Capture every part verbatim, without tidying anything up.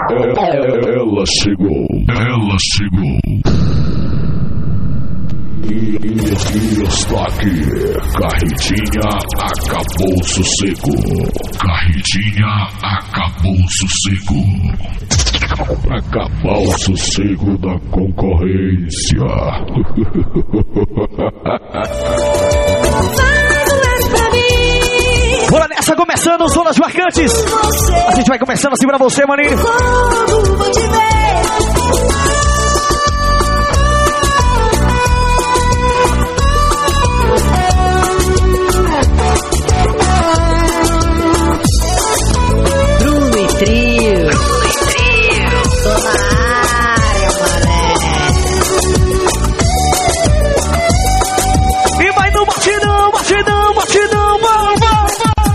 Ela chegou, ela chegou. E, e, e está aqui, Carretinha acabou o sossego. Carretinha acabou o sossego. Acabar o sossego da concorrência. Bora nessa, começando os Zonas Marcantes. A gente vai começando assim pra você, maninho. Quando vou te ver. Bruno e Trio. Tô na área, mané. E vai no batidão, batidão, batidão, vamos, vamos,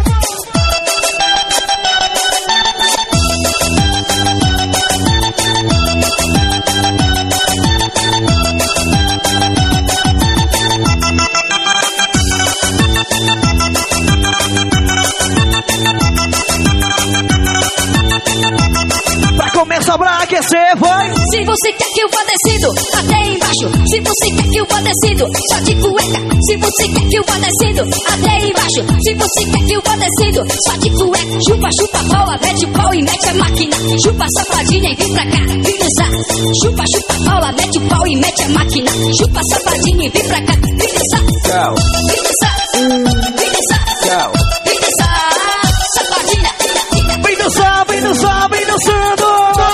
começa pra aquecer, vai! Se você quer que eu vá descendo até embaixo, se você quer que eu vá descendo só de cueca, se você quer que eu vá descendo até embaixo, se você quer que eu vá descendo só de cueca, chupa, chupa, bola, mete o pau e mete a máquina, chupa, safadinha e vem pra cá, vem dançar, chupa, chupa, bola, mete o pau e mete a máquina, chupa, safadinha e vem pra cá, vem dançar, Tchau. vem dançar, vem dançar, Tchau. vem dançar, safadinha, vem dançar, vem dançar, vem dançando!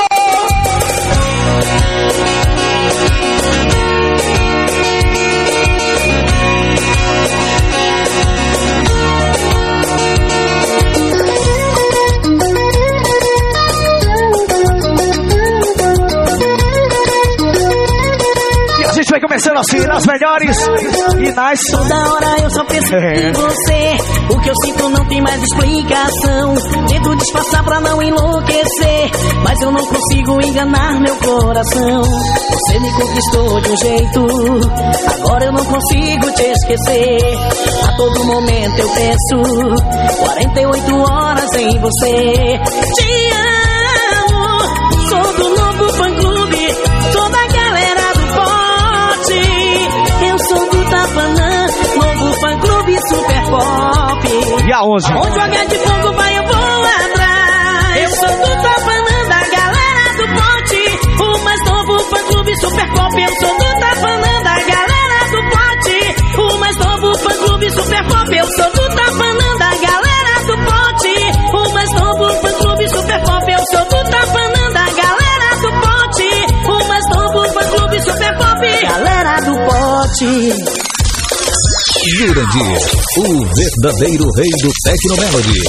Vai começando assim, nas melhores e nas... Toda hora eu só penso É. em você. O que eu sinto não tem mais explicação. Tento disfarçar pra não enlouquecer, mas eu não consigo enganar meu coração. Você me conquistou de um jeito, agora eu não consigo te esquecer. A todo momento eu penso quarenta e oito horas em você. Te amo, sou do novo fã-clube, sou da galera do pote. Eu sou do Tapanã, novo fã-clube super pop. E aonde? Onde o H de fogo vai eu vou atrás. Eu sou do Tapanã, da galera do pote, o mais novo fã-clube super pop. Eu sou do Tapanã, da galera do pote, o mais novo fã-clube super pop. Eu sou do Tapanã, da galera do pote, o mais novo fã-clube super pop. Eu sou do Tapanã, da galera do pote, o mais novo fã-clube super pop. Galera do pote. Jurandir, o verdadeiro rei do Tecnomelody.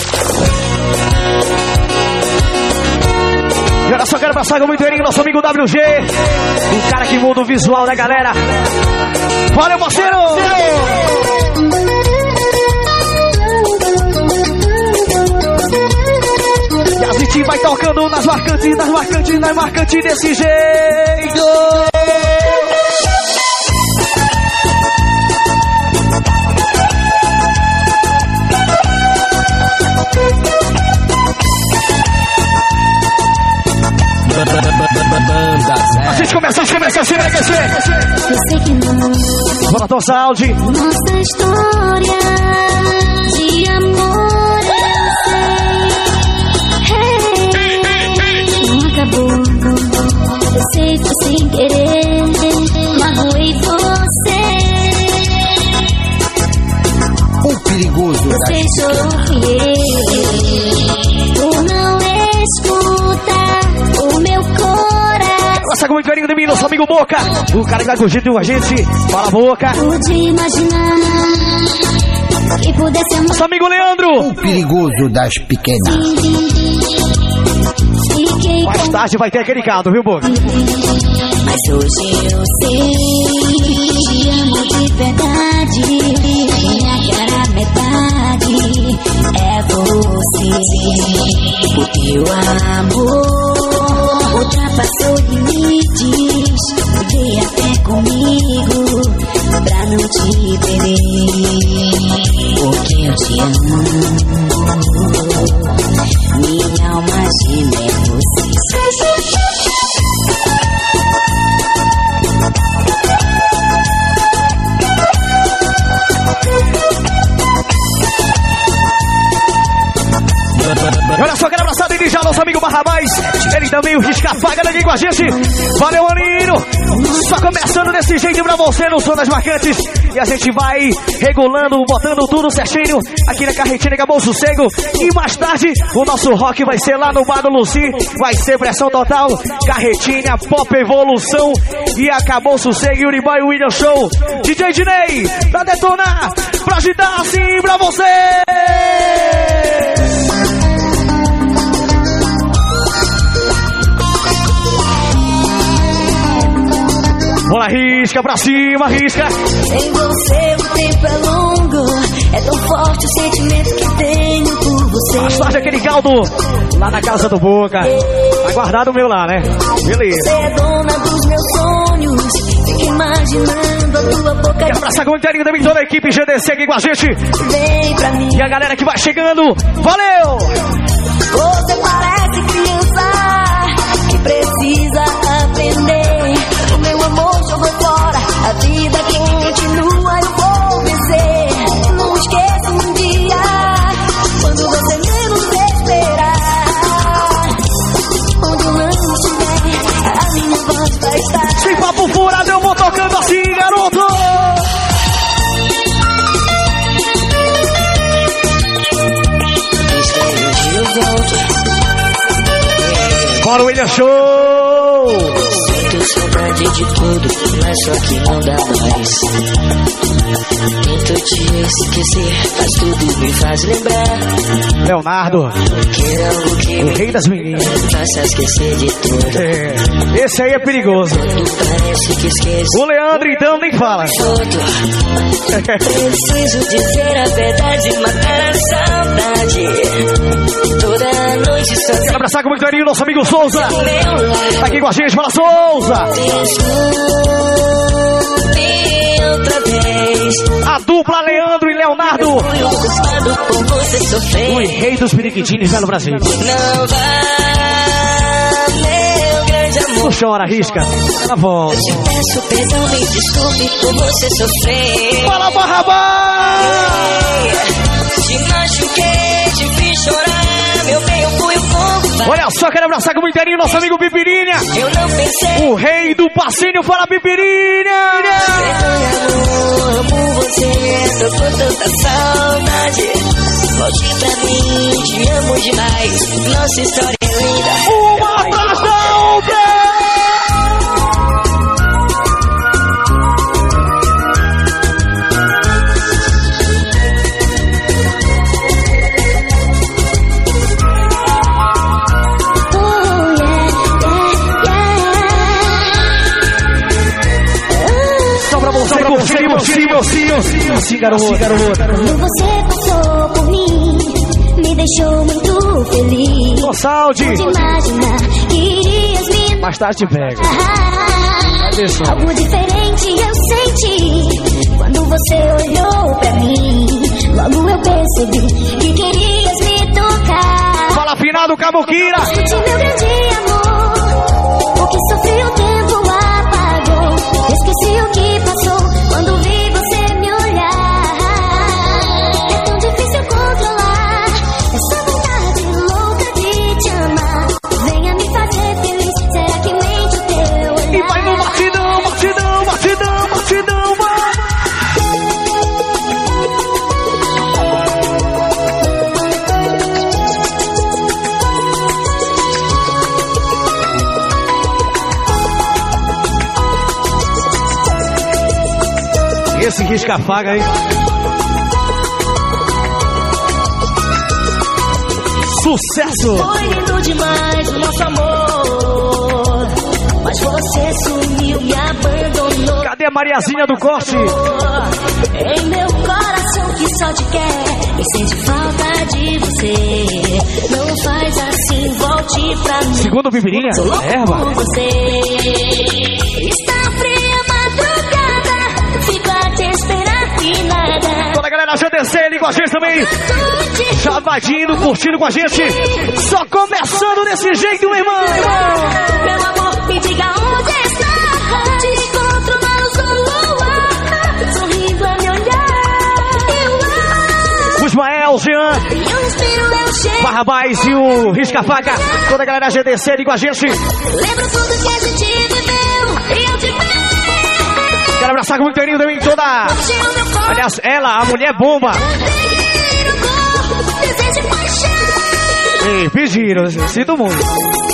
E olha só, quero passar com muito carinho nosso amigo W G, o cara que muda o visual da galera. Valeu, parceiro! E a gente vai tocando nas marcantes, nas marcantes, nas marcantes desse jeito. A gente começa, a gente começa, a gente começa. Eu sei que não. Bora, Tom Saúde. Nossa história de amor eu sei. Hey, não acabou. Eu sei, foi sem querer. Magoei você. O perigoso da Você chorou fui eu. Por não escutar o meu coração. Passa com muito carinho de mim, nosso amigo Boca. O cara que vai curtir com a gente. Fala, Boca. Pude imaginar que pudesse amar. Nosso amigo Leandro. O perigoso das pequenas. Fiquei Mais com tarde vai ter aquele caldo, viu, Boca? mas hoje eu sei que te amo de verdade. Minha cara metade é você. O teu amor ultrapassou limites. Fiquei até comigo pra não te perder. Porque eu te amo. minha alma geme é você. Olha só, quero abraçar ele já, nosso amigo Barrabás. Ele também, o Risca Faga, aqui com a gente. Valeu, Aninho. Só começando desse jeito pra você no som das marcantes. E a gente vai regulando, botando tudo certinho aqui na Carretinha. Acabou o sossego. E mais tarde, o nosso rock vai ser lá no Bar do Luci. Vai ser pressão total. Carretinha, Pop Evolução. E acabou o sossego. E Uribai e William Show. D J Dinei, pra detonar, pra agitar assim pra você. Bora, risca pra cima, risca. Sem você o tempo é longo. É tão forte o sentimento que tenho por você. Mais tarde aquele caldo lá na casa do Boca. Tá guardado o meu lá, né? Beleza. Você é dona dos meus sonhos. Fica imaginando a tua boca. Quero abraçar com o inteirinho também toda a equipe G D C aqui com a gente. Vem pra mim. E a galera que vai chegando. Valeu! Você parece criança que precisa aprender. O meu amor jogou fora, a vida continua, eu vou vencer. Não esqueça um dia, quando você menos esperar. Onde eu não estiver, a minha voz vai estar. Sem papo furado, eu vou tocando assim, garoto! Eu volto. Bora, William Show! Sinto saudade de tudo, mas só que não dá mais. Tento te esquecer, mas tudo me faz lembrar. Leonardo, Que algo que o rei das meninas. me faça esquecer de tudo. É, esse aí é perigoso. Tudo parece que esqueço. O Leandro, então, nem fala. Tudo. Preciso dizer a verdade e matar a saudade. Toda noite só Quero abraçar com muito carinho o nosso amigo Souza. meu lar. Tá aqui com a gente, fala Souza. Desculpe outra vez. A dupla Leandro e Leonardo. Fui o culpado por você O sofrer. rei dos periquitines lá no Brasil. Não vá, meu grande amor. Não chora, risca. Ela volta. Te peço perdão, me desculpe por você sofrer. Fala, Barrabás! Te machuquei, te fiz chorar. Meu bem, eu fui o fogo. Olha só, quero abraçar com muito carinho o nosso amigo Pipirinha. Eu não pensei. O rei do passinho, fala Pipirinha! Amor, amo você, tô com tanta saudade. Volte pra mim, te amo demais. Nossa história é linda. Uma atrás da outra! Sim, meu sim, sim, sim, garoto, garoto. Quando você passou por mim, me deixou muito feliz. Ô, Saldi. Pode imaginar que irias me Mais tarde te pega. narrar. Algo diferente eu senti quando você olhou pra mim. Logo eu percebi que querias me tocar. Fala final do Caboquira. Escute meu grande amor, o que sofri o tempo apagou. Esqueci o que passou quando vi você me olhar. É tão difícil controlar essa vontade louca de te amar. Venha me fazer feliz, será que mente o teu olhar? E vai no batidão, batidão, batidão, batidão, vai. Esse risca-faga aí. Sucesso! Foi lindo demais o nosso amor, mas você sumiu, me abandonou. Cadê a Mariazinha do corte? Em meu coração que só te quer e sente falta de você. Não faz assim, volte pra mim. Segundo o Pipirinha, Sou louco erva. por você. Está fria a madrugada, fico a te esperar e nada. Toda a galera galera G D C ali com a gente também. Chavadinho, curtindo com a gente. Só começando desse jeito, meu irmão. Meu amor, me diga onde está. Te encontro na luz do luar, sorrindo a me olhar. Eu Ismael, Jean, eu respiro, eu chego. Barrabás e o Risca-Faca. Toda a galera G D C ali com a gente. Lembro tudo que a gente viveu e eu te vejo. Quero abraçar com muito carinho também toda. Aliás, ela, a mulher bomba. Desejo paixão. Ei, pediram, sinto muito.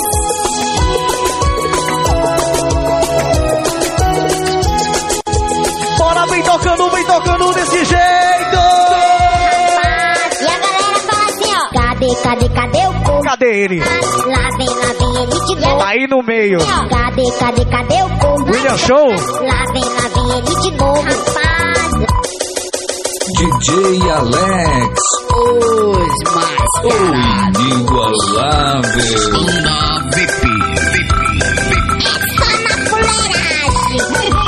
Bora, vem tocando, vem tocando desse jeito. E a galera fala assim, ó. Cadê, cadê, cadê o povo? Cadê ele? Lá vem, lá vem ele de novo. Aí no meio. Cadê, cadê, cadê o povo? William Show. Lá vem, lá vem ele de novo. Rapaz, D J Alex, Os mais o inigualável. só na fuleiragem.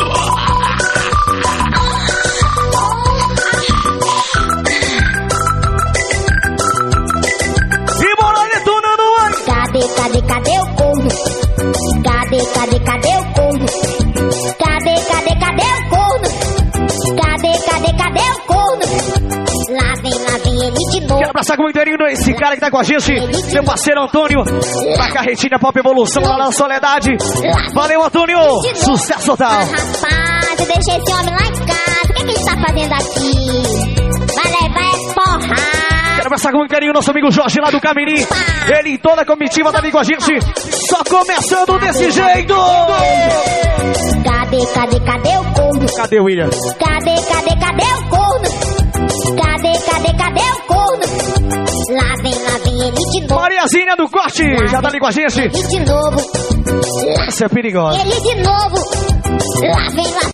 E bora detonando, mano. Cadê, cadê, cadê o povo? Cadê, cadê, cadê o povo? Cadê, cadê, cadê o corno? Cadê, cadê, cadê o corno? Lá vem, lá vem ele de novo. Quero abraçar com muito carinho esse cara que tá com a gente. Meu parceiro Antônio. Da Carretinha Pop Evolução lá na Soledade. Valeu, Antônio. Sucesso total. Ah, rapaz, eu deixei esse homem lá em casa. O que, que ele tá fazendo aqui? Vai levar é porrada. Quero abraçar com muito carinho nosso amigo Jorge lá do Camirim. Ele e toda a comitiva tá ali com a gente. Só começando desse jeito. Cadê, cadê, cadê o corno? Cadê o William? Cadê, cadê, cadê o corno? Cadê, cadê, cadê o corno? Lá vem, lá vem ele de novo. Mariazinha do Corte. Já tá ali com a gente. Ele de novo. Essa é perigosa. Ele de novo. Lá vem, lá